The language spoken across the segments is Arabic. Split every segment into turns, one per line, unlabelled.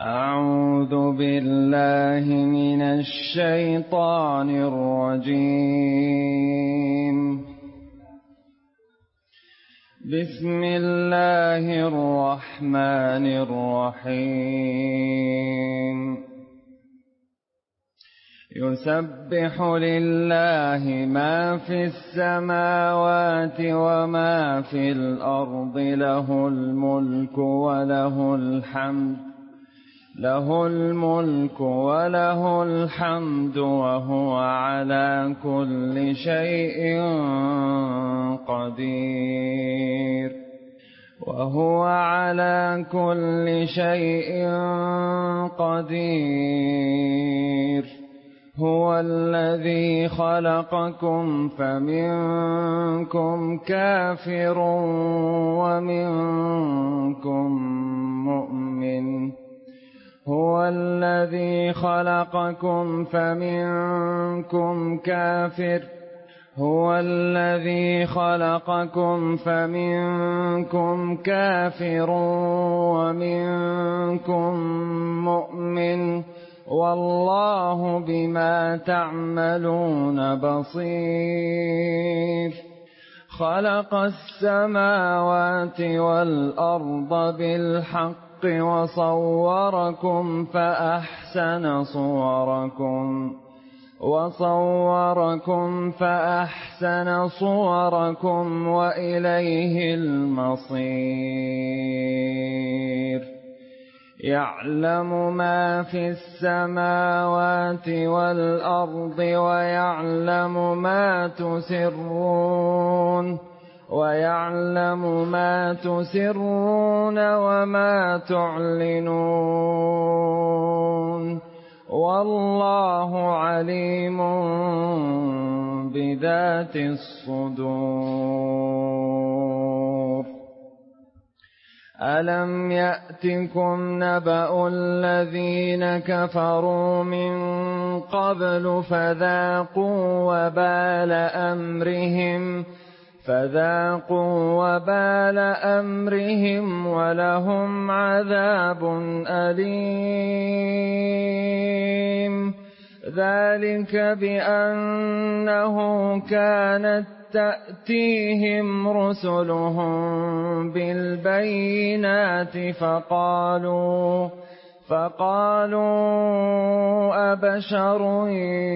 أعوذ بالله من الشيطان الرجيم. بسم الله الرحمن الرحيم. يسبح لله ما في السماوات وما في الأرض، له الملك وله الحمد وهو على كل شيء قدير. هو الذي خلقكم فمنكم كافر ومنكم مؤمن. والله بما تعملون بصير. خلق السماوات والأرض بالحق وصوركم فأحسن صوركم وإليه المصير. يعلم ما في السماوات والأرض ويعلم ما تسرون وما تعلنون، والله عليم بذات الصدور. ألم يأتكم نبأ الذين كفروا من قبل فذاقوا وبال أمرهم ولهم عذاب أليم. ذلك بأنه كانت تأتيهم رسلهم بالبينات فقالوا أبشر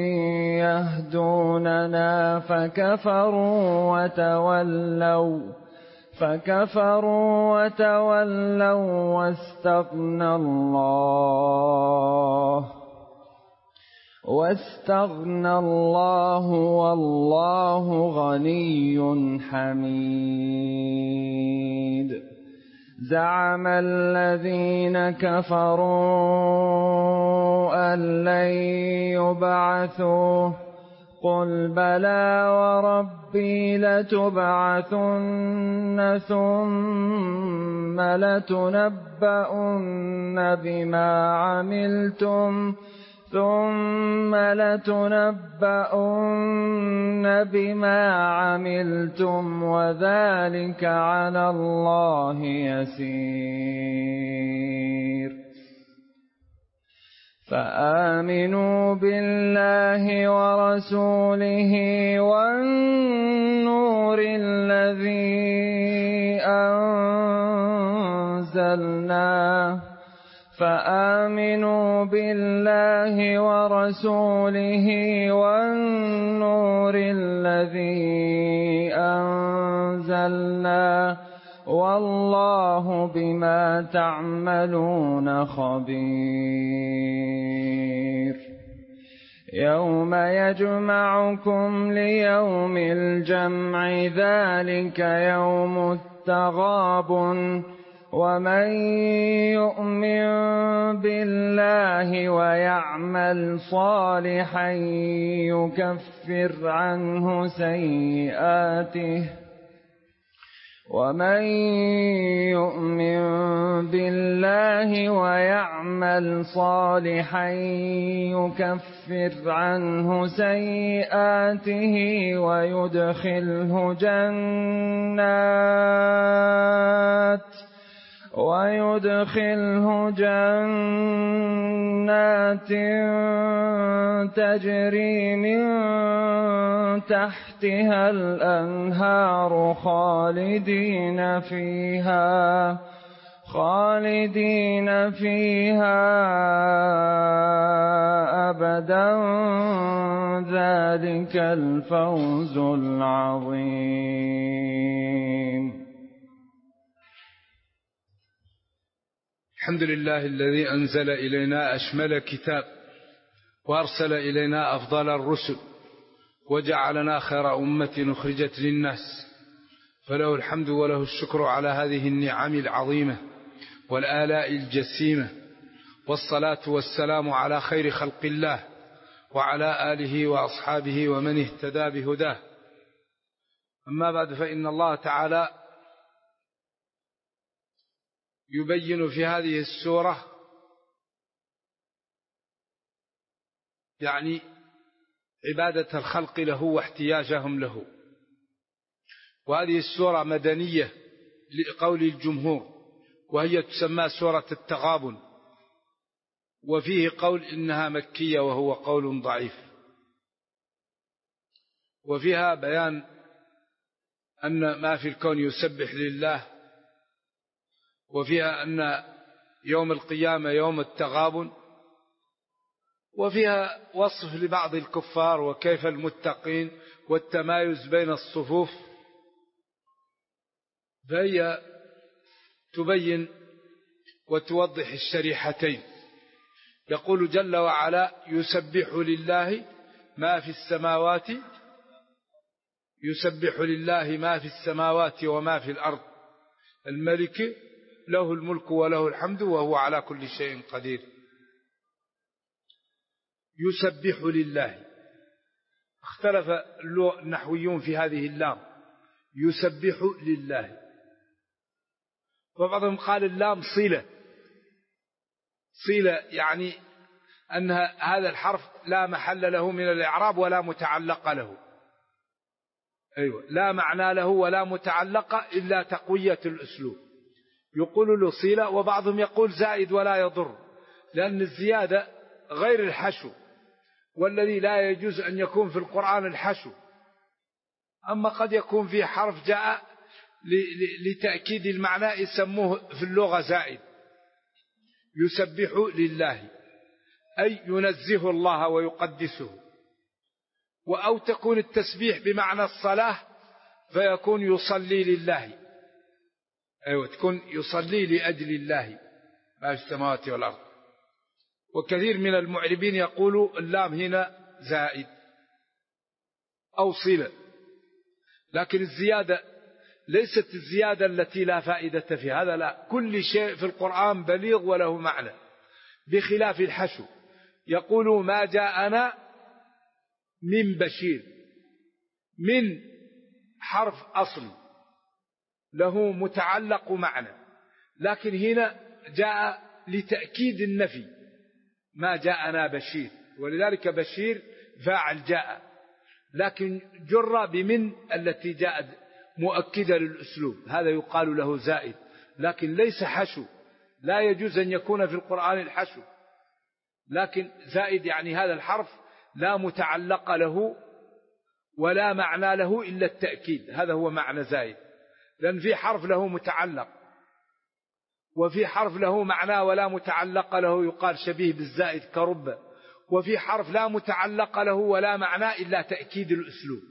يهدوننا فكفروا وتولوا واستغنى الله والله غني حميد. زعم الذين كفروا أن لن يبعثوا قل بلى وربي لتبعثن ثم لتنبؤن بما عملتم وذلك على الله يسير. فآمنوا بالله ورسوله والنور الذي أنزلنا والله بما تعملون خبير. يوم يجمعكم ليوم الجمع ذلك يوم التغابن. ومن يؤمن بالله ويعمل صالحا يكفر عنه سيئاته ويدخله جنات تجري من تحتها الأنهار خالدين فيها أبدا ذلك الفوز العظيم.
الحمد لله الذي أنزل إلينا أشمل كتاب وأرسل إلينا أفضل الرسل وجعلنا خير أمة أخرجت للناس، فله الحمد وله الشكر على هذه النعم العظيمة والآلاء الجسيمة، والصلاة والسلام على خير خلق الله وعلى آله وأصحابه ومن اهتدى بهداه. أما بعد، فإن الله تعالى يبين في هذه السورة يعني عبادة الخلق له واحتياجهم له. وهذه السورة مدنية لقول الجمهور، وهي تسمى سورة التغابن، وفيه قول إنها مكية وهو قول ضعيف. وفيها بيان أن ما في الكون يسبح لله، وفيها أن يوم القيامة يوم التغابن، وفيها وصف لبعض الكفار وكيف المتقين والتمايز بين الصفوف. فهي تبين وتوضح الشريحتين. يقول جل وعلا: يسبح لله ما في السماوات وما في الأرض، الملك له الملك وله الحمد وهو على كل شيء قدير. يسبح لله، اختلف النحويون في هذه اللام، يسبح لله، وبعضهم قال اللام صلة، يعني أن هذا الحرف لا محل له من الإعراب ولا متعلق له، لا معنى له ولا متعلق إلا تقوية الأسلوب، يقول له صلة. وبعضهم يقول زائد ولا يضر، لأن الزيادة غير الحشو، والذي لا يجوز أن يكون في القرآن الحشو. أما قد يكون في حرف جاء لتأكيد المعنى يسموه في اللغة زائد. يسبح لله أي ينزه الله ويقدسه، أو تكون التسبيح بمعنى الصلاة فيكون يصلي لله، تكون يصلي لأجل الله ما في السماوات والأرض. وكثير من المعربين يقولوا اللام هنا زائد أو صلة، لكن الزيادة ليست الزيادة التي لا فائدة فيها، هذا لا، كل شيء في القرآن بليغ وله معنى، بخلاف الحشو. يقول: ما جاءنا من بشير، من حرف أصل له متعلق معنى، لكن هنا جاء لتأكيد النفي، ما جاءنا بشير، ولذلك بشير فاعل جاء، لكن جر بمن التي جاءت مؤكدة للأسلوب، هذا يقال له زائد، لكن ليس حشو، لا يجوز أن يكون في القرآن الحشو، لكن زائد يعني هذا الحرف لا متعلق له ولا معنى له إلا التأكيد، هذا هو معنى زائد. لأن في حرف له متعلق وفي حرف له معنى ولا متعلق له، يقال شبيه بالزائد كرب، وفي حرف لا متعلق له ولا معنى إلا تأكيد الأسلوب.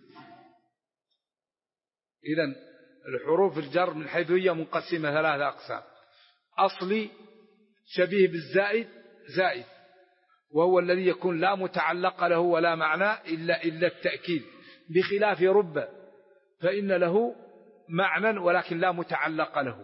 إذن الحروف الجر من حيث هي منقسمة 3 أقسام: أصلي شبيه بالزائد زائد، وهو الذي يكون لا متعلق له ولا معنى إلا التأكيد، بخلاف رب فإن له معنى ولكن لا متعلق له،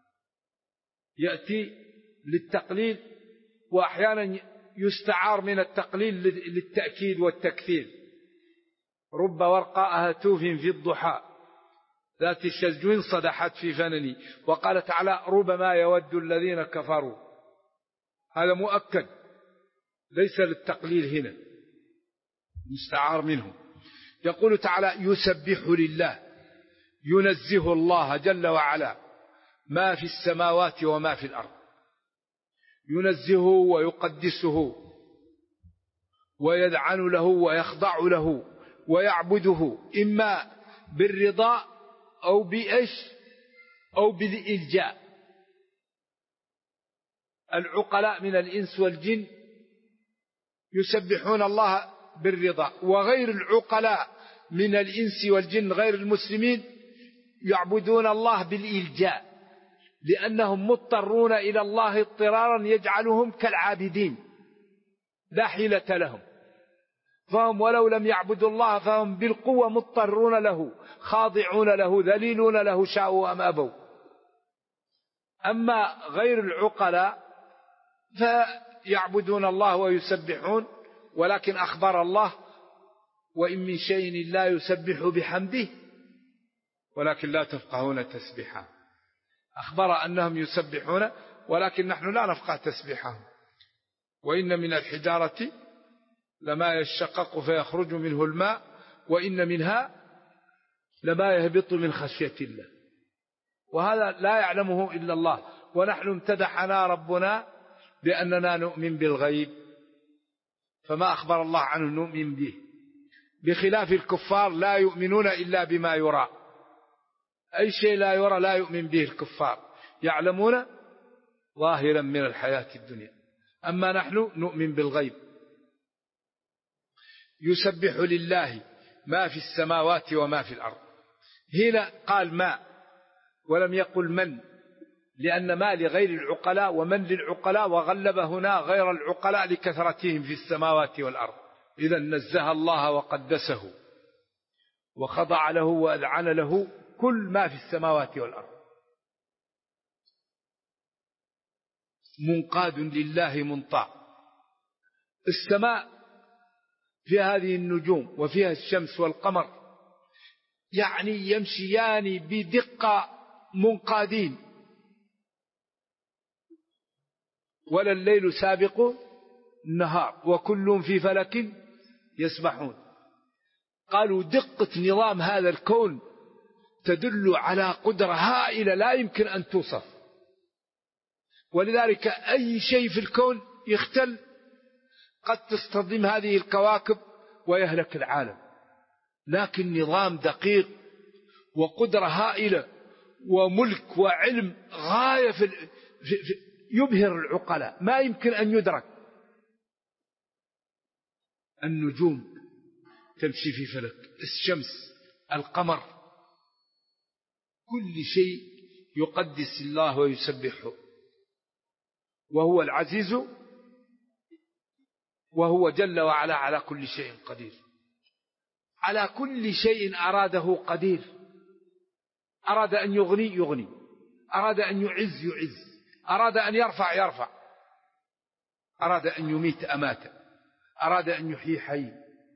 يأتي للتقليل، وأحيانا يستعار من التقليل للتأكيد والتكثير. رب ورقاء هتوف في الضحى ذات الشجوين صدحت في فنني، وقال تعالى: ربما يود الذين كفروا، هذا مؤكد ليس للتقليل، هنا مستعار منه. يقول تعالى: يسبح لله، ينزه الله جل وعلا ما في السماوات وما في الأرض، ينزهه ويقدسه ويذعن له ويخضع له ويعبده إما بالرضا أو بإيش أو بالإلجاء. العقلاء من الإنس والجن يسبحون الله بالرضا، وغير العقلاء من الإنس والجن غير المسلمين يعبدون الله بالإلجاء، لأنهم مضطرون إلى الله اضطرارا يجعلهم كالعابدين لا حيلة لهم، فهم ولو لم يعبدوا الله فهم بالقوة مضطرون له، خاضعون له، ذليلون له شاءوا أم أبوا. أما غير العقلاء فيعبدون الله ويسبحون، ولكن أخبر الله: وإن من شيء لا يسبح بحمده ولكن لا تفقهون تسبيحه. أخبر أنهم يسبحون ولكن نحن لا نفقه تسبيحهم. وإن من الحجارة لما يشقق فيخرج منه الماء وإن منها لما يهبط من خشية الله، وهذا لا يعلمه إلا الله. ونحن امتدحنا ربنا بأننا نؤمن بالغيب، فما أخبر الله عنه نؤمن به، بخلاف الكفار لا يؤمنون إلا بما يرى. أي شيء لا يرى لا يؤمن به الكفار، يعلمون ظاهرا من الحياة الدنيا، أما نحن نؤمن بالغيب. يسبح لله ما في السماوات وما في الأرض. هنا قال ما ولم يقل من، لأن ما لغير العقلاء ومن للعقلاء، وغلب هنا غير العقلاء لكثرتهم في السماوات والأرض. إذا نزه الله وقدسه وخضع له وأذعن له كل ما في السماوات والأرض، منقاد لله منطاع. السماء في هذه النجوم وفيها الشمس والقمر، يعني يمشيان بدقة منقادين، ولا الليل سابق النهار وكل في فلك يسبحون. قالوا دقة نظام هذا الكون تدل على قدرة هائلة لا يمكن أن توصف، ولذلك أي شيء في الكون يختل قد تصطدم هذه الكواكب ويهلك العالم، لكن نظام دقيق وقدرة هائلة وملك وعلم غاية يبهر العقلاء، ما يمكن أن يدرك. النجوم تمشي في فلك، الشمس، القمر، كل شيء يقدس الله ويسبحه، وهو العزيز وهو جل وعلا على كل شيء قدير. على كل شيء أراده قدير، أراد أن يغني يغني، أراد أن يعز يعز، أراد أن يرفع يرفع، أراد أن يميت أمات، أراد أن يحيي حي،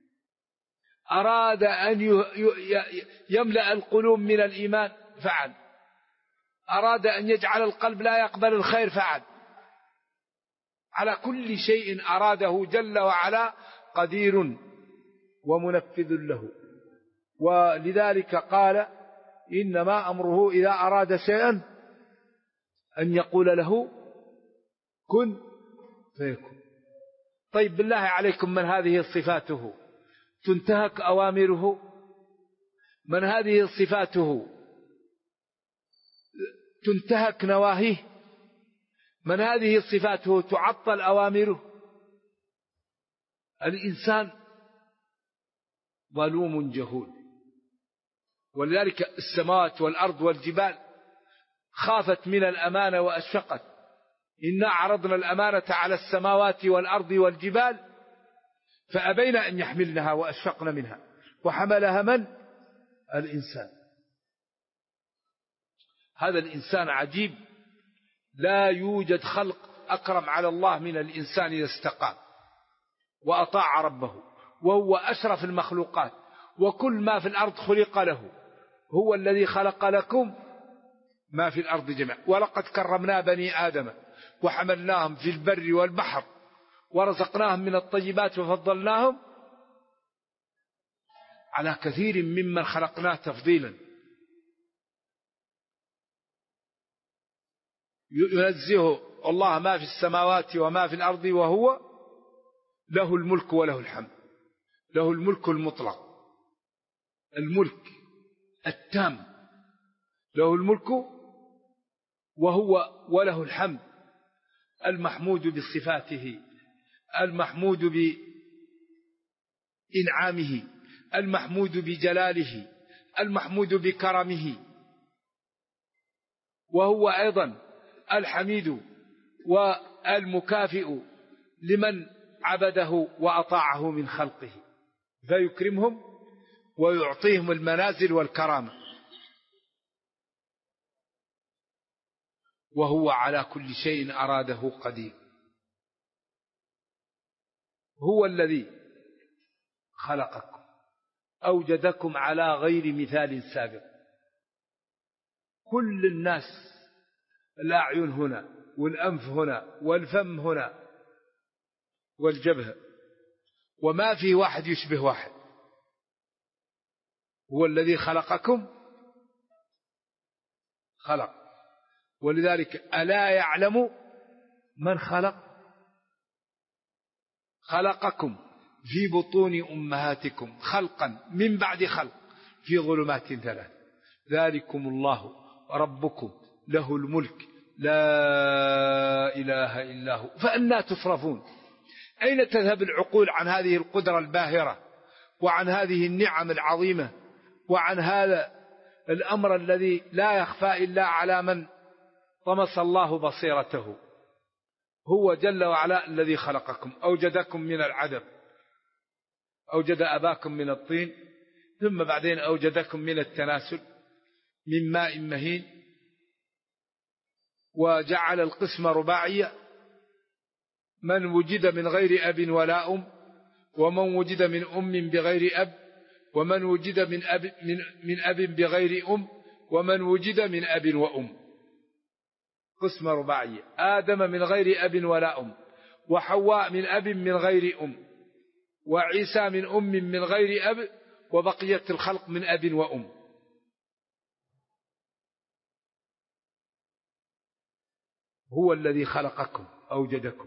أراد أن يملأ القلوب من الإيمان فعل، أراد أن يجعل القلب لا يقبل الخير فعل. على كل شيء أراده جل وعلا قدير ومنفذ له. ولذلك قال: إنما أمره إذا أراد شيئا أن يقول له كن فيكون. طيب بالله عليكم، من هذه صفاته تنتهك أوامره؟ من هذه صفاته تنتهك نواهيه؟ من هذه صفاته تعطل أوامره؟ الإنسان ظلوم جهول، ولذلك السماوات والأرض والجبال خافت من الأمانة وأشفقت. إنا عرضنا الأمانة على السماوات والأرض والجبال فأبين أن يحملنها وأشفقن منها وحملها من؟ الإنسان. هذا الإنسان عجيب، لا يوجد خلق أكرم على الله من الإنسان إذا استقام وأطاع ربه، وهو أشرف المخلوقات، وكل ما في الأرض خلق له. هو الذي خلق لكم ما في الأرض جميعا. ولقد كرمنا بني آدم وحملناهم في البر والبحر ورزقناهم من الطيبات وفضلناهم على كثير ممن خلقناه تفضيلا. ينزه الله ما في السماوات وما في الأرض وهو له الملك وله الحمد. له الملك المطلق، الملك التام، له الملك وله الحمد، المحمود بصفاته، المحمود بإنعامه، المحمود بجلاله، المحمود بكرمه، وهو أيضا الحميد والمكافئ لمن عبده وأطاعه من خلقه، فيكرمهم ويعطيهم المنازل والكرامة، وهو على كل شيء أراده قدير. هو الذي خلقكم أوجدكم على غير مثال سابق. كل الناس الأعين هنا والأنف هنا والفم هنا والجبهة، وما في واحد يشبه واحد. هو الذي خلقكم خلق. ولذلك ألا يعلم من خلق؟ خلقكم في بطون أمهاتكم خلقا من بعد خلق في ظلمات ثلاث، ذلكم الله ربكم له الملك لا إله إلا هو فأنا تصرفون؟ أين تذهب العقول عن هذه القدرة الباهرة وعن هذه النعم العظيمة وعن هذا الأمر الذي لا يخفى إلا على من طمس الله بصيرته؟ هو جل وعلا الذي خلقكم، أوجدكم من العدم، أوجد أباكم من الطين، ثم بعدين أوجدكم من التناسل من ماء مهين، وجعل القسم رباعية: من وجد من غير أب ولا أم، ومن وجد من أم بغير أب، ومن وجد من أب بغير أم، ومن وجد من أب وأم. قسم رباعية: آدم من غير أب ولا أم، وحواء من أب من غير أم، وعيسى من أم من غير أب، وبقية الخلق من أب وأم. هو الذي خلقكم أوجدكم،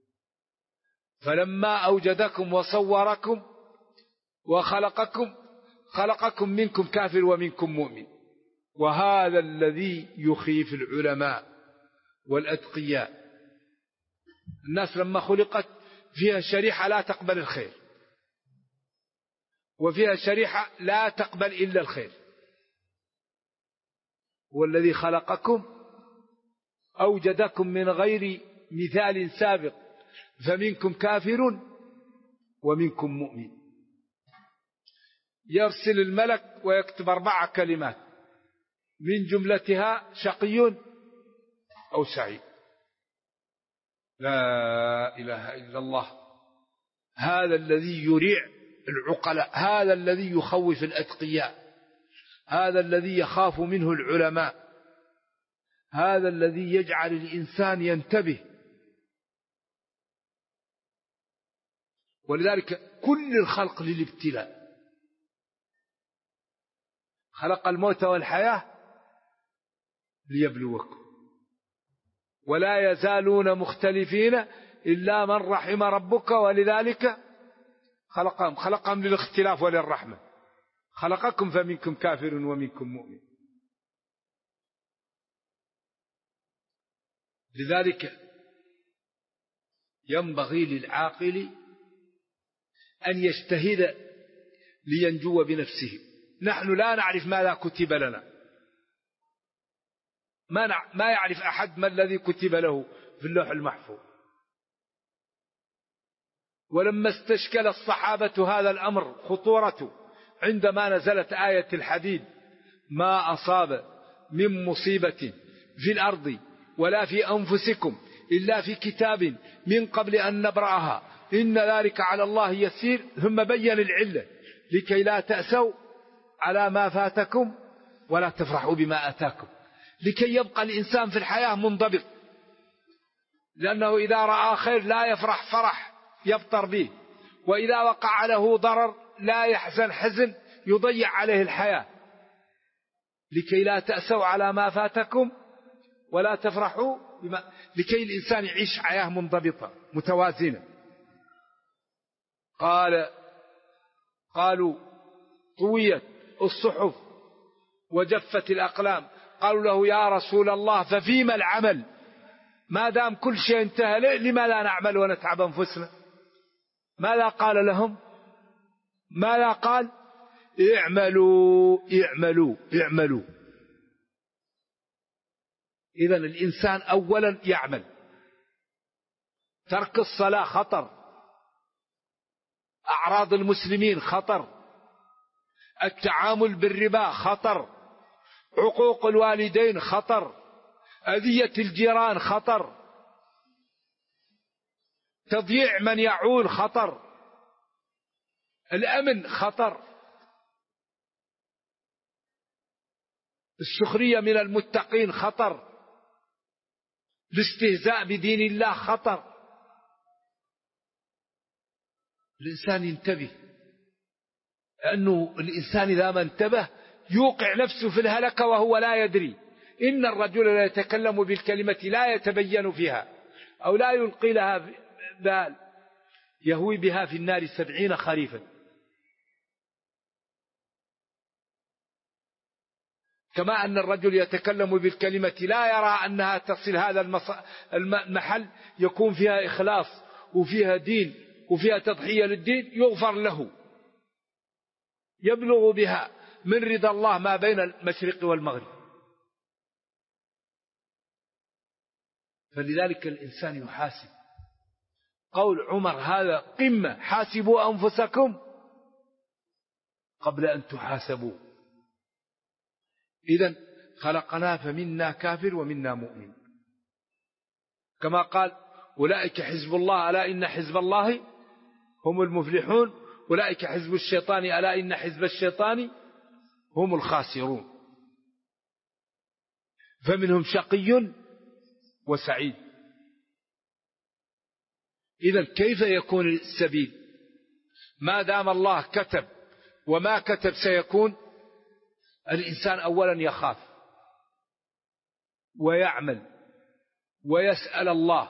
فلما أوجدكم وصوركم وخلقكم خلقكم منكم كافر ومنكم مؤمن. وهذا الذي يخيف العلماء والأتقياء. الناس لما خلقت فيها شريحة لا تقبل الخير، وفيها شريحة لا تقبل إلا الخير. والذي خلقكم أوجدكم من غير مثال سابق، فمنكم كافر ومنكم مؤمن. يرسل الملك ويكتب 4 كلمات من جملتها شقي أو سعيد. لا إله إلا الله. هذا الذي يريع العقلاء، هذا الذي يخوف الأتقياء، هذا الذي يخاف منه العلماء، هذا الذي يجعل الإنسان ينتبه. ولذلك كل الخلق للابتلاء. خلق الموت والحياة ليبلوكم، ولا يزالون مختلفين إلا من رحم ربك، ولذلك خلقهم للاختلاف وللرحمة. خلقكم فمنكم كافر ومنكم مؤمن. لذلك ينبغي للعاقل أن يجتهد لينجو بنفسه. نحن لا نعرف ماذا كتب لنا، ما يعرف أحد ما الذي كتب له في اللوح المحفوظ. ولما استشكل الصحابة هذا الأمر خطورته عندما نزلت آية الحديد: ما أصاب من مصيبة في الأرض ولا في أنفسكم إلا في كتاب من قبل أن نبرأها إن ذلك على الله يسير، ثم بين العلة: لكي لا تأسوا على ما فاتكم ولا تفرحوا بما أتاكم، لكي يبقى الإنسان في الحياة منضبط. لأنه إذا رأى خير لا يفرح فرح يفطر به، وإذا وقع له ضرر لا يحزن حزن يضيع عليه الحياة. لكي لا تأسوا على ما فاتكم ولا تفرحوا لكي الإنسان يعيش حياة منضبطة متوازنة. قالوا طويت الصحف وجفت الأقلام. قالوا له يا رسول الله ففيما العمل؟ ما دام كل شيء انتهى لما لا نعمل ونتعب أنفسنا؟ ماذا قال لهم؟ ماذا قال؟ اعملوا اعملوا اعملوا. إذن الإنسان أولا يعمل. ترك الصلاة خطر، أعراض المسلمين خطر، التعامل بالربا خطر، عقوق الوالدين خطر، أذية الجيران خطر، تضييع من يعول خطر، الأمن خطر، السخرية من المتقين خطر، الاستهزاء بدين الله خطر. الإنسان ينتبه، لأنه الإنسان إذا ما انتبه يوقع نفسه في الهلكة وهو لا يدري. إن الرجل لا يتكلم بالكلمة لا يتبين فيها أو لا يلقي لها بال يهوي بها في النار 70 خريفا. كما أن الرجل يتكلم بالكلمة لا يرى أنها تصل هذا المحل يكون فيها إخلاص وفيها دين وفيها تضحية للدين يغفر له، يبلغ بها من رضا الله ما بين المشرق والمغرب. فلذلك الإنسان يحاسب. قول عمر هذا قمة: حاسبوا أنفسكم قبل أن تحاسبوا. إذن خلقنا فمنا كافر ومنا مؤمن، كما قال أولئك حزب الله ألا إن حزب الله هم المفلحون، أولئك حزب الشيطان ألا إن حزب الشيطان هم الخاسرون. فمنهم شقي وسعيد. إذن كيف يكون السبيل ما دام الله كتب وما كتب سيكون؟ الإنسان أولا يخاف ويعمل ويسأل الله،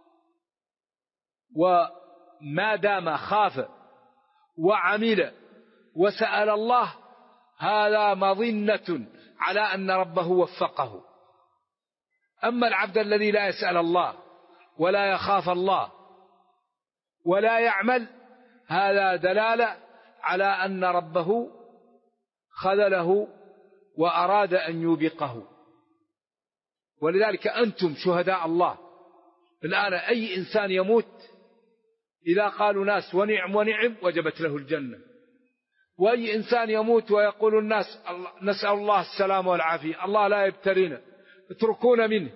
وما دام خاف وعمل وسأل الله هذا مظنة على أن ربه وفقه. أما العبد الذي لا يسأل الله ولا يخاف الله ولا يعمل، هذا دلالة على أن ربه خذله وأراد أن يوبقه. ولذلك أنتم شهداء الله. الآن أي إنسان يموت إذا قالوا ناس ونعم ونعم وجبت له الجنة، وأي إنسان يموت ويقول الناس نسأل الله السلام والعافية، الله لا يبتلينا، اتركونا منه،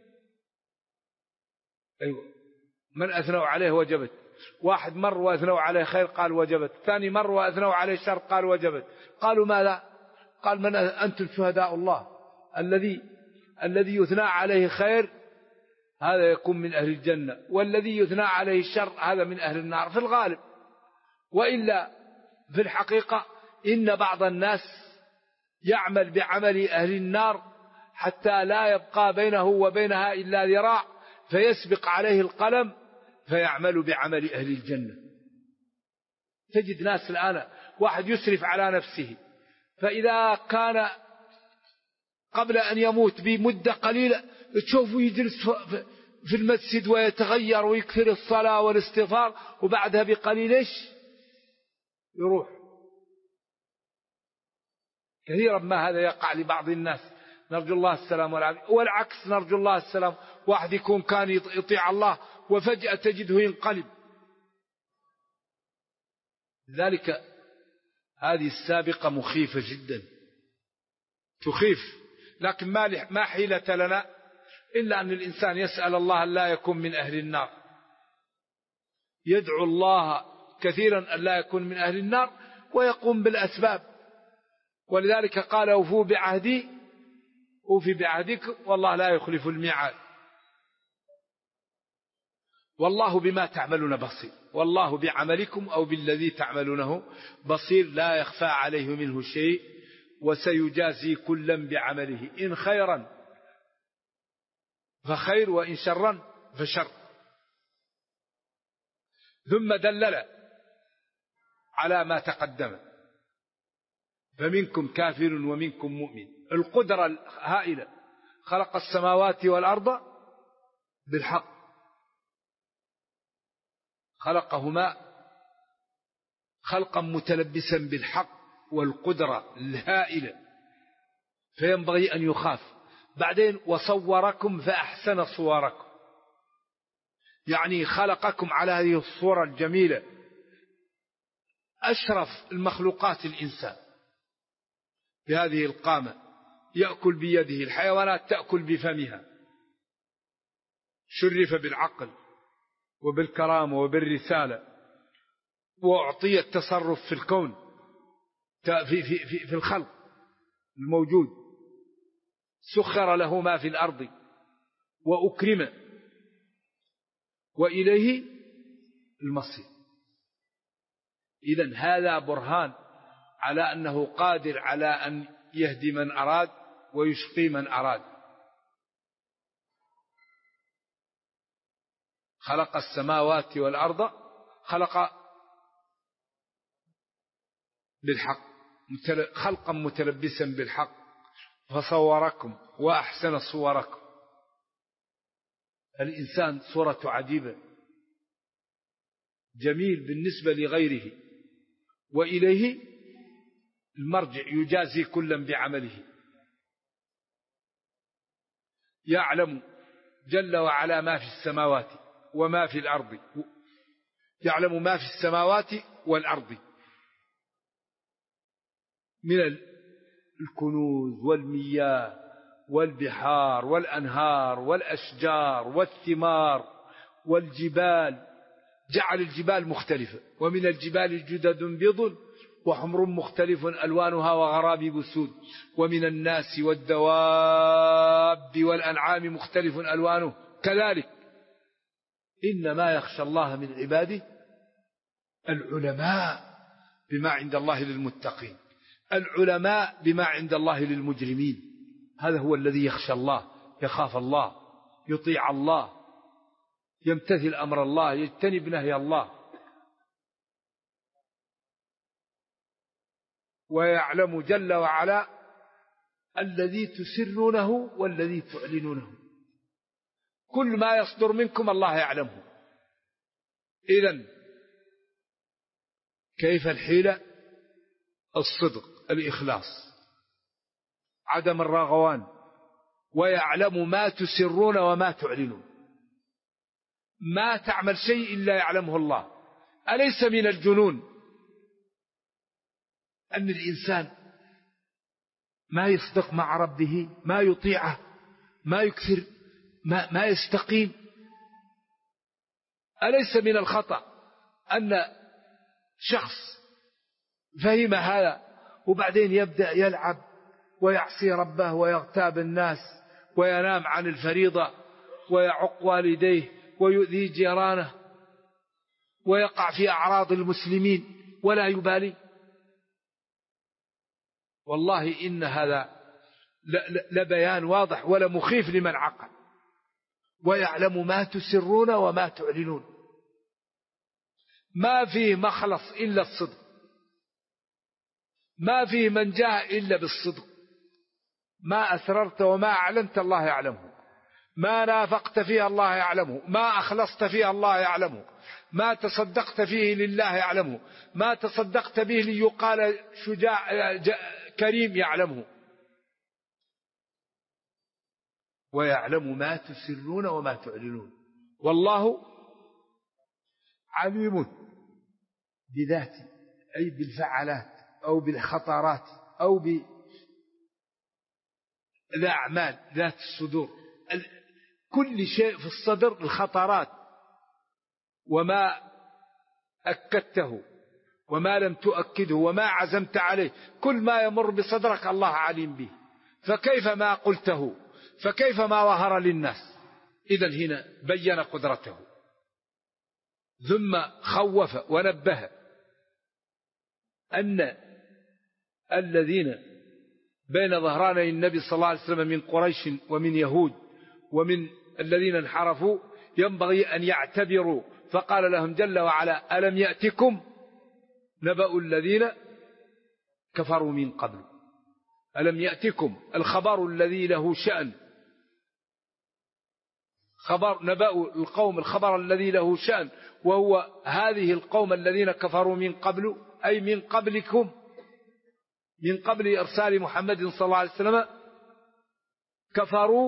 أيوة، من أثنوا عليه وجبت. واحد مر وأثنوا عليه خير قال وجبت، ثاني مر وأثنوا عليه شر قال وجبت. قالوا ماذا؟ قال من أنتم شهداء الله، الذي يثنى عليه خير هذا يكون من أهل الجنة، والذي يثنى عليه الشر هذا من أهل النار في الغالب. وإلا في الحقيقة إن بعض الناس يعمل بعمل أهل النار حتى لا يبقى بينه وبينها إلا ذراع، فيسبق عليه القلم فيعمل بعمل أهل الجنة. تجد ناس الآن واحد يسرف على نفسه، فإذا كان قبل أن يموت بمدة قليلة تشوفه يجلس في المسجد ويتغير ويكثر الصلاة والاستغفار، وبعدها بقليل إيش يروح. كثيرا ما هذا يقع لبعض الناس، نرجو الله السلام والعافية. والعكس نرجو الله السلام، واحد يكون كان يطيع الله وفجأة تجده ينقلب. لذلك هذه السابقة مخيفة جدا، تخيف، لكن ما حيلة لنا إلا أن الإنسان يسأل الله أن لا يكون من أهل النار، يدعو الله كثيرا أن لا يكون من أهل النار ويقوم بالأسباب. ولذلك قال أوفوا بعهدي أوفي بعهدك والله لا يخلف الميعاد. والله بما تعملون بصير، والله بعملكم أو بالذي تعملونه بصير، لا يخفى عليه منه شيء، وسيجازي كلا بعمله إن خيرا فخير وإن شرا فشر. ثم دلل على ما تقدم، فمنكم كافر ومنكم مؤمن. القدرة الهائلة، خلق السماوات والأرض بالحق، خلقهما خلقا متلبسا بالحق والقدرة الهائلة، فينبغي أن يخاف. بعدين وصوركم فأحسن صوركم، يعني خلقكم على هذه الصورة الجميلة، أشرف المخلوقات الإنسان بهذه القامة، يأكل بيده، الحيوانات تأكل بفمها، شرف بالعقل وبالكرامة وبالرسالة، وأعطي التصرف في الكون في الخلق الموجود، سخر له ما في الأرض وأكرم، وإليه المصير. إذن هذا برهان على أنه قادر على أن يهدي من أراد ويشقي من أراد. خلق السماوات والأرض، خلق بالحق، خلقا متلبسا بالحق، فصوركم وأحسن صوركم. الإنسان صورة عجيبة، جميل بالنسبة لغيره، وإليه المرجع، يجازي كلا بعمله. يعلم جل وعلا ما في السماوات وما في الأرض، يعلم ما في السماوات والأرض من الكنوز والمياه والبحار والأنهار والأشجار والثمار والجبال. جعل الجبال مختلفة، ومن الجبال جدد بيض وحمر مختلف ألوانها وغرابيب سود، ومن الناس والدواب والأنعام مختلف ألوانه كذلك. إنما يخشى الله من عباده العلماء بما عند الله للمتقين، العلماء بما عند الله للمجرمين. هذا هو الذي يخشى الله، يخاف الله، يطيع الله، يمتثل أمر الله، يجتنب نهي الله. ويعلم جل وعلا الذي تسرونه والذي تعلنونه، كل ما يصدر منكم الله يعلمه. إذن كيف الحيلة؟ الصدق، الإخلاص، عدم الرغوان. ويعلم ما تسرون وما تعلنون، ما تعمل شيء إلا يعلمه الله. أليس من الجنون أن الإنسان ما يصدق مع ربه، ما يطيعه، ما يكثر، ما يستقيم؟ أليس من الخطأ أن شخص فهم هذا وبعدين يبدأ يلعب ويعصي ربه ويغتاب الناس وينام عن الفريضة ويعق والديه ويؤذي جيرانه ويقع في أعراض المسلمين ولا يبالي؟ والله إن هذا لبيان واضح ولا مخيف لمن عقل. ويعلم ما تسرون وما تعلنون، ما فيه مخلص إلا الصدق، ما فيه منجاة إلا بالصدق. ما أسررت وما أعلنت الله يعلمه، ما نافقت فيه الله يعلمه، ما أخلصت فيه الله يعلمه، ما تصدقت فيه لله يعلمه، ما تصدقت به ليقال شجاع كريم يعلمه. ويعلم ما تسرون وما تعلنون، والله عليم بذات، أي بالفعلات أو بالخطرات أو بالأعمال ذات الصدور. كل شيء في الصدر، الخطرات وما أكدته وما لم تؤكده وما عزمت عليه، كل ما يمر بصدرك الله عليم به. فكيف ما قلته، فكيف ما ظهر للناس؟ إذن هنا بين قدرته، ثم خوف ونبه أن الذين بين ظهراني النبي صلى الله عليه وسلم من قريش ومن يهود ومن الذين انحرفوا ينبغي أن يعتبروا، فقال لهم جل وعلا: ألم يأتكم نبأ الذين كفروا من قبل. ألم يأتكم الخبر الذي له شأن، خبر نبأ القوم الخبر الذي له شأن، وهو هذه القوم الذين كفروا من قبل، أي من قبلكم، من قبل إرسال محمد صلى الله عليه وسلم، كفروا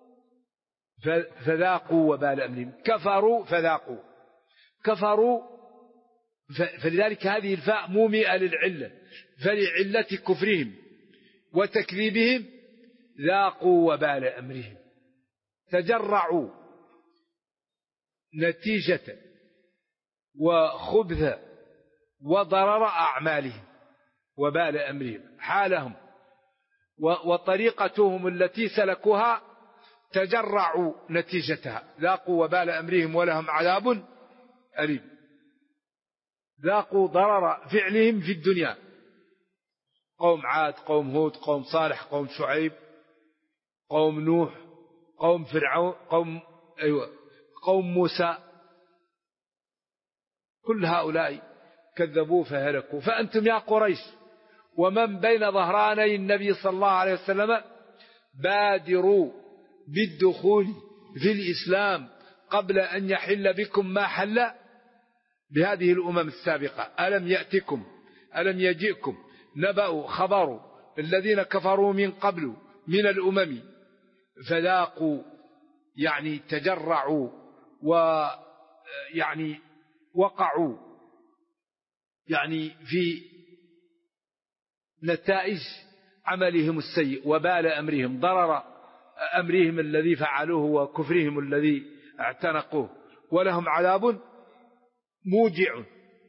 فذاقوا وبال أمرهم. كفروا فذاقوا، كفروا فلذلك هذه الفاء مومئة للعلة، فلعلة كفرهم وتكذيبهم ذاقوا وبال أمرهم، تجرعوا نتيجة وخبث وضرر أعمالهم، وبال أمرهم حالهم وطريقتهم التي سلكوها، تجرعوا نتيجتها، ذاقوا وبال أمرهم ولهم عذاب أليم. ذاقوا ضرر فعلهم في الدنيا، قوم عاد، قوم هود، قوم صالح، قوم شعيب، قوم نوح، قوم فرعون، قوم موسى، كل هؤلاء كذبوا فهلكوا. فأنتم يا قريش ومن بين ظهراني النبي صلى الله عليه وسلم بادروا بالدخول في الإسلام قبل أن يحل بكم ما حل بهذه الأمم السابقة. ألم يأتكم، ألم يجئكم نبأ خبر الذين كفروا من قبل من الأمم فذاقوا، يعني تجرعوا، ويعني وقعوا يعني في نتائج عملهم السيء، وبال أمرهم، ضرر أمرهم الذي فعلوه وكفرهم الذي اعتنقوه، ولهم عذاب موجع.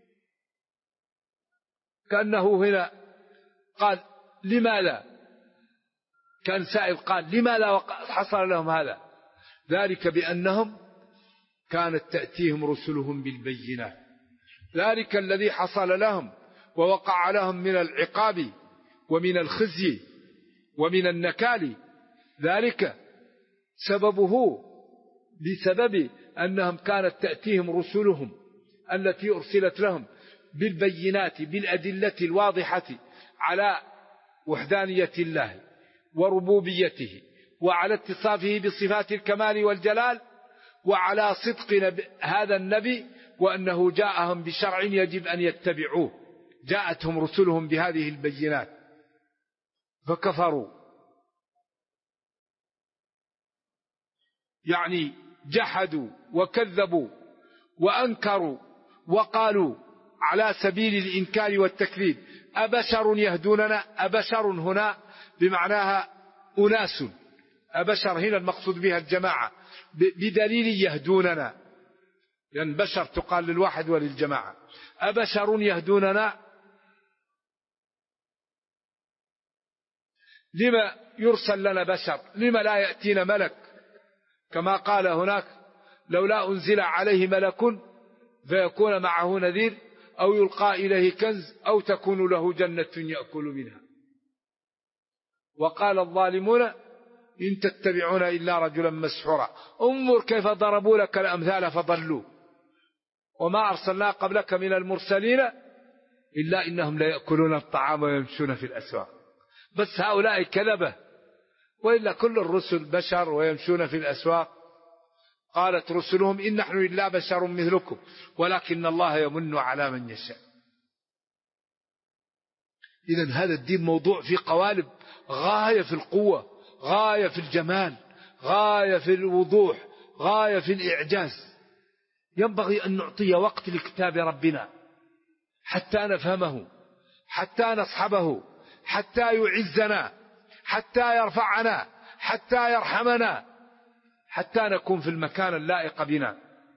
كأنه هنا قال لماذا، كان سائل قال لماذا حصل لهم هذا؟ ذلك بأنهم كانت تأتيهم رسلهم بالبينات، ذلك الذي حصل لهم ووقع لهم من العقاب ومن الخزي ومن النكال، ذلك سببه بسبب أنهم كانت تأتيهم رسلهم التي أرسلت لهم بالبينات، بالأدلة الواضحة على وحدانية الله وربوبيته، وعلى اتصافه بصفات الكمال والجلال، وعلى صدق هذا النبي، وأنه جاءهم بشرع يجب أن يتبعوه. جاءتهم رسلهم بهذه البينات فكفروا، يعني جحدوا وكذبوا وأنكروا وقالوا على سبيل الإنكار والتكذيب: أبشر يهدوننا؟ أبشر هنا بمعناها أناس، أبشر هنا المقصود بها الجماعة، بدليل يهدوننا، لأن يعني بشر تقال للواحد وللجماعة. أبشر يهدوننا؟ لما يرسل لنا بشر؟ لما لا يأتينا ملك؟ كما قال هناك: لولا أنزل عليه ملك فيكون معه نذير، أو يلقى إليه كنز، أو تكون له جنة يأكل منها. وقال الظالمون إن تتبعون إلا رجلا مسحورا. انظر كيف ضربوا لك الأمثال فضلوا، وما أرسلنا قبلك من المرسلين إلا إنهم ليأكلون الطعام ويمشون في الأسواق. بس هؤلاء كذبة، وإلا كل الرسل بشر ويمشون في الأسواق. قالت رسلهم إن نحن إلا بشر مثلكم ولكن الله يمن على من يشاء. إذن هذا الدين موضوع في قوالب غاية في القوة، غاية في الجمال، غاية في الوضوح، غاية في الإعجاز. ينبغي أن نعطي وقت لكتاب ربنا حتى نفهمه، حتى نصحبه، حتى يعزنا، حتى يرفعنا، حتى يرحمنا، حتى نكون في المكان اللائق بنا.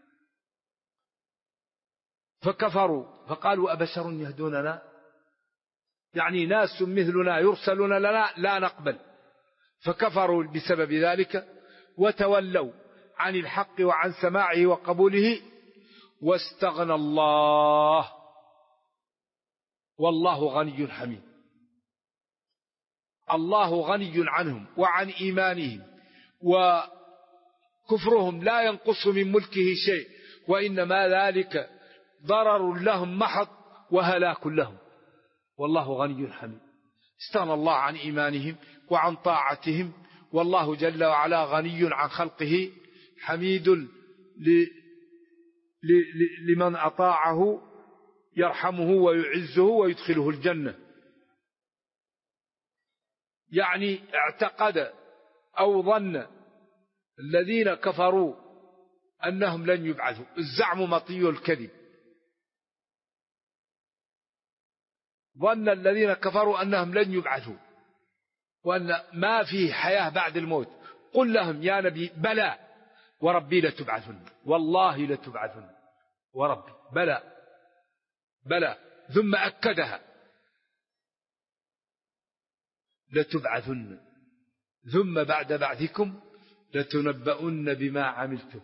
فكفروا فقالوا أبشر يهدوننا، يعني ناس مثلنا يرسلون لنا لا نقبل. فكفروا بسبب ذلك وتولوا عن الحق وعن سماعه وقبوله، واستغنى الله، والله غني حميد. الله غني عنهم وعن إيمانهم كفرهم لا ينقص من ملكه شيء، وإنما ذلك ضرر لهم محض وهلاك لهم، والله غني حميد. استغنى الله عن إيمانهم وعن طاعتهم، والله جل وعلا غني عن خلقه حميد لمن أطاعه يرحمه ويعزه ويدخله الجنة. يعني اعتقد أو ظن الذين كفروا أنهم لن يبعثوا، الزعم مطي الكذب. ظن الذين كفروا أنهم لن يبعثوا وأن ما فيه حياة بعد الموت. قل لهم يا نبي بلى وربي لتبعثن، والله لتبعثن وربي بلى بلى، ثم أكدها لتبعثن ثم بعد بعثكم لتنبؤن بما عملتم.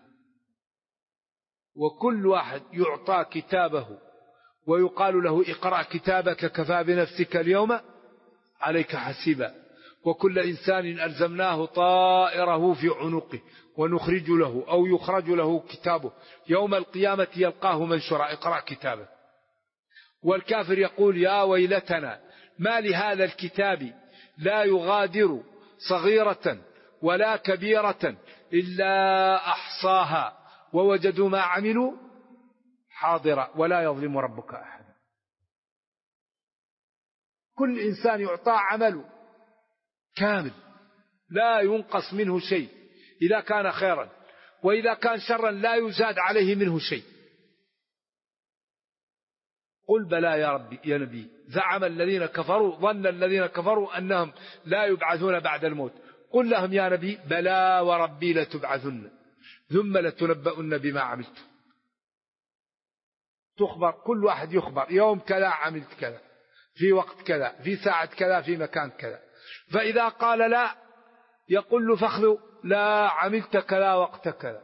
وكل واحد يعطى كتابه ويقال له اقرأ كتابك كفى بنفسك اليوم عليك حسيبا، وكل إنسان ألزمناه طائره في عنقه ونخرج له أو يخرج له كتابه يوم القيامة يلقاه منشورا اقرأ كتابه. والكافر يقول يا ويلتنا ما لهذا الكتاب لا يغادر صغيرة ولا كبيرة إلا أحصاها ووجدوا ما عملوا حاضرا ولا يظلم ربك أحدا. كل إنسان يعطى عمله كامل لا ينقص منه شيء، إذا كان خيرا، وإذا كان شرا لا يزاد عليه منه شيء. قل بلى يا ربي يا نبي، زعم الذين كفروا، ظن الذين كفروا أنهم لا يبعثون بعد الموت. قل لهم يا نبي بلى وربي لتبعثن ثم لتنبؤن بما عملتم. تخبر، كل واحد يخبر يوم كذا عملت كذا في وقت كذا في ساعة كذا في مكان كذا. فإذا قال لا يقول له فخذوا لا عملت كذا وقت كذا.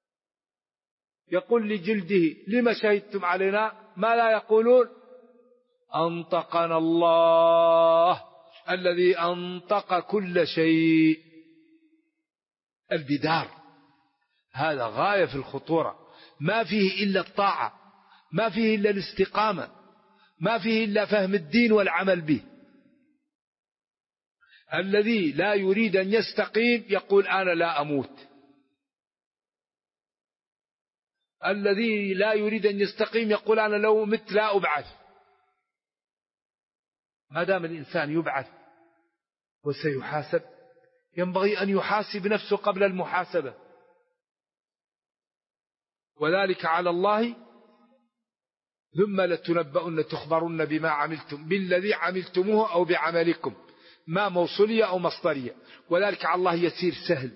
يقول لجلده لما شهدتم علينا؟ ما لا يقولون أنطقنا الله الذي أنطق كل شيء. البدار هذا غاية في الخطورة، ما فيه إلا الطاعة، ما فيه إلا الاستقامة، ما فيه إلا فهم الدين والعمل به. الذي لا يريد أن يستقيم يقول أنا لا أموت، الذي لا يريد أن يستقيم يقول أنا لو مت لا أبعث. ما دام الإنسان يبعث وسيحاسب ينبغي أن يحاسب نفسه قبل المحاسبة، وذلك على الله. ثم لتنبؤن تخبرن بما عملتم بالذي عملتموه أو بعملكم، ما موصولية أو مصدرية، وذلك على الله يسير سهل.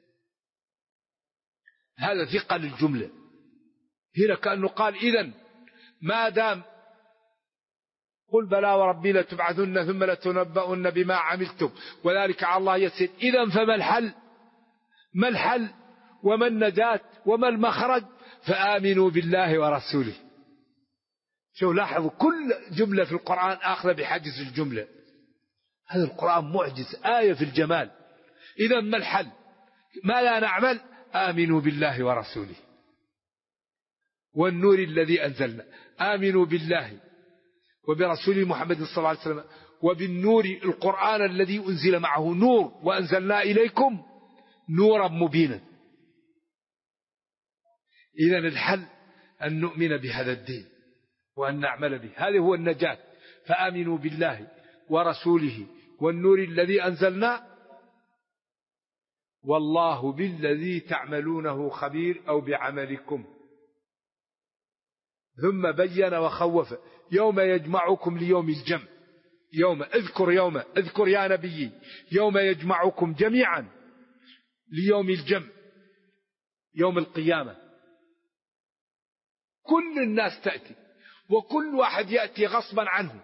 هذا ثقل الجملة. هنا كأنه قال إذن ما دام قل بلى وربي لتبعثن ثم لتنبؤن بما عملتم وذلك على الله يسير، إذن فما الحل؟ ما الحل وما النجاة وما المخرج؟ فآمنوا بالله ورسوله. شو لاحظوا كل جملة في القرآن آخذ بحجز الجملة. هذا القرآن معجز، آية في الجمال. إذن ما الحل؟ ما لا نعمل؟ آمنوا بالله ورسوله والنور الذي أنزلنا. آمنوا بالله وبرسول محمد صلى الله عليه وسلم وبالنور، القرآن الذي أنزل معه نور، وأنزلنا إليكم نورا مبينا. إذن الحل أن نؤمن بهذا الدين وأن نعمل به، هذا هو النجاة. فآمنوا بالله ورسوله والنور الذي أنزلنا والله بالذي تعملونه خبير أو بعملكم. ثم بين وخوف يوم يجمعكم ليوم الجمع. يوم اذكر يا نبي يوم يجمعكم جميعا ليوم الجمع، يوم القيامة. كل الناس تأتي وكل واحد يأتي غصبا عنه،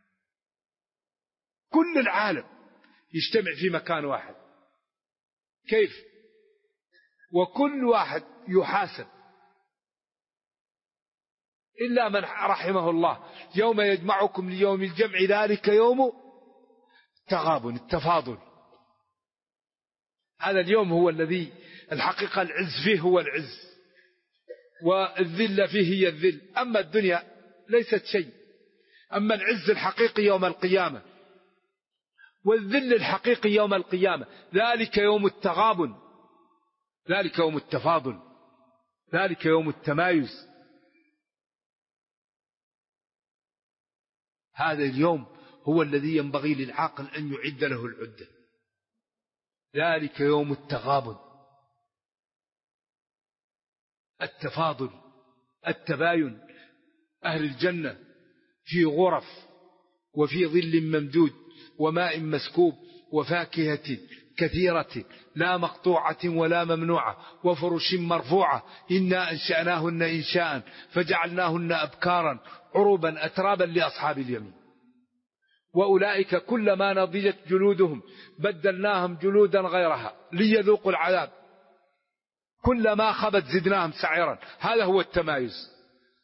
كل العالم يجتمع في مكان واحد. كيف؟ وكل واحد يحاسب إلا من رحمه الله. يوم يجمعكم ليوم الجمع ذلك يوم التغابن، التفاضل. هذا اليوم هو الذي الحقيقة العز فيه هو العز، والذل فيه هي الذل. أما الدنيا ليست شيء. أما العز الحقيقي يوم القيامة، والذل الحقيقي يوم القيامة. ذلك يوم التغابن، ذلك يوم التفاضل، ذلك يوم التمايز. هذا اليوم هو الذي ينبغي للعاقل أن يعد له العدة. ذلك يوم التغابن، التفاضل، التباين. أهل الجنة في غرف وفي ظل ممدود وماء مسكوب وفاكهة كثيرة لا مقطوعة ولا ممنوعة وفرش مرفوعة. إنا أنشأناهن إنشاء فجعلناهن أبكارا عروبا أترابا لأصحاب اليمين. وأولئك كلما نضجت جلودهم بدلناهم جلودا غيرها ليذوقوا العذاب كلما خبت زدناهم سعيرا. هذا هو التمايز.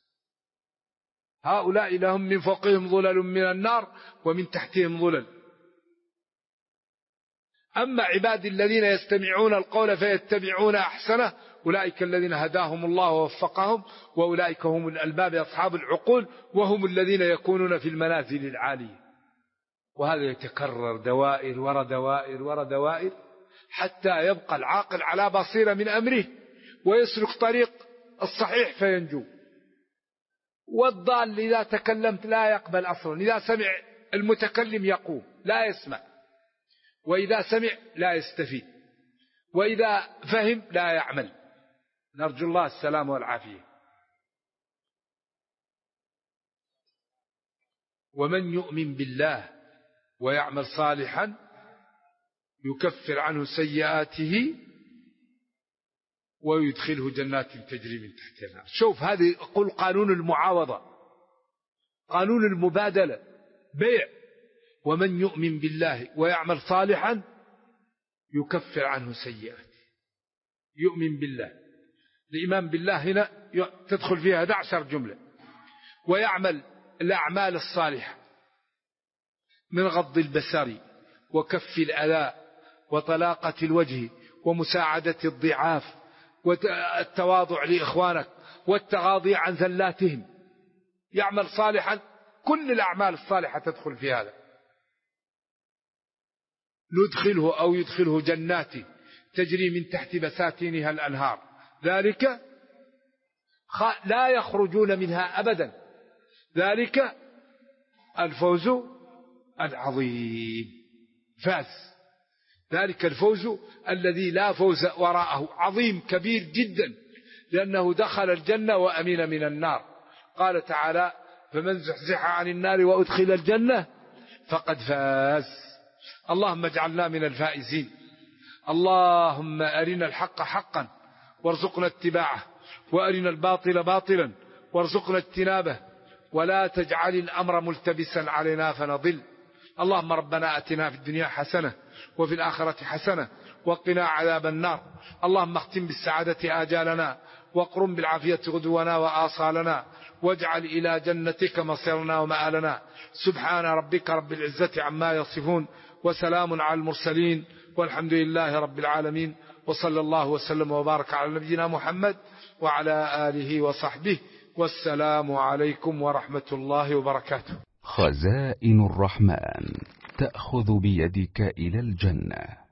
هؤلاء لهم من فوقهم ظلل من النار ومن تحتهم ظلل. أما عبادي الذين يستمعون القول فيتبعون أحسنه أولئك الذين هداهم الله ووفقهم وأولئك هم الألباب أصحاب العقول وهم الذين يكونون في المنازل العالية. وهذا يتكرر دوائر ورا دوائر ورا دوائر حتى يبقى العاقل على بصيرة من أمره ويسلك طريق الصحيح فينجو. والضال إذا تكلمت لا يقبل أصلا. إذا سمع المتكلم يقوم لا يسمع، وإذا سمع لا يستفيد، وإذا فهم لا يعمل. نرجو الله السلام والعافية. ومن يؤمن بالله ويعمل صالحا يكفر عنه سيئاته ويدخله جنات تجري من تحتها الأنهار. شوف هذه يقول قانون المعاوضة، قانون المبادلة، بيع. ومن يؤمن بالله ويعمل صالحا يكفر عنه سيئاته. يؤمن بالله، الإيمان بالله هنا تدخل فيها 11 جملة. ويعمل الأعمال الصالحة من غض البصر وكف الأذى وطلاقة الوجه ومساعدة الضعاف والتواضع لإخوانك والتغاضي عن ذلاتهم. يعمل صالحا، كل الأعمال الصالحة تدخل في هذا. ندخله أو يدخله جنات تجري من تحت بساتينها الأنهار ذلك لا يخرجون منها أبدا. ذلك الفوز العظيم. فاز. ذلك الفوز الذي لا فوز وراءه، عظيم كبير جدا، لأنه دخل الجنة وأمن من النار. قال تعالى فمن زحزح عن النار وأدخل الجنة فقد فاز. اللهم اجعلنا من الفائزين. اللهم أرنا الحق حقا وارزقنا اتباعه، وأرنا الباطل باطلا وارزقنا اجتنابه، ولا تجعل الأمر ملتبسا علينا فنضل. اللهم ربنا أتنا في الدنيا حسنة وفي الآخرة حسنة وقنا عذاب النار. اللهم اختم بالسعادة آجالنا واقرم بالعافية غدونا وآصالنا، واجعل إلى جنتك مصيرنا ومآلنا. سبحان ربك رب العزة عما يصفون وسلام على المرسلين والحمد لله رب العالمين. وصلى الله وسلم وبارك على نبينا محمد وعلى آله وصحبه، والسلام عليكم ورحمة الله وبركاته.
خزائن الرحمن تأخذ بيدك إلى الجنة.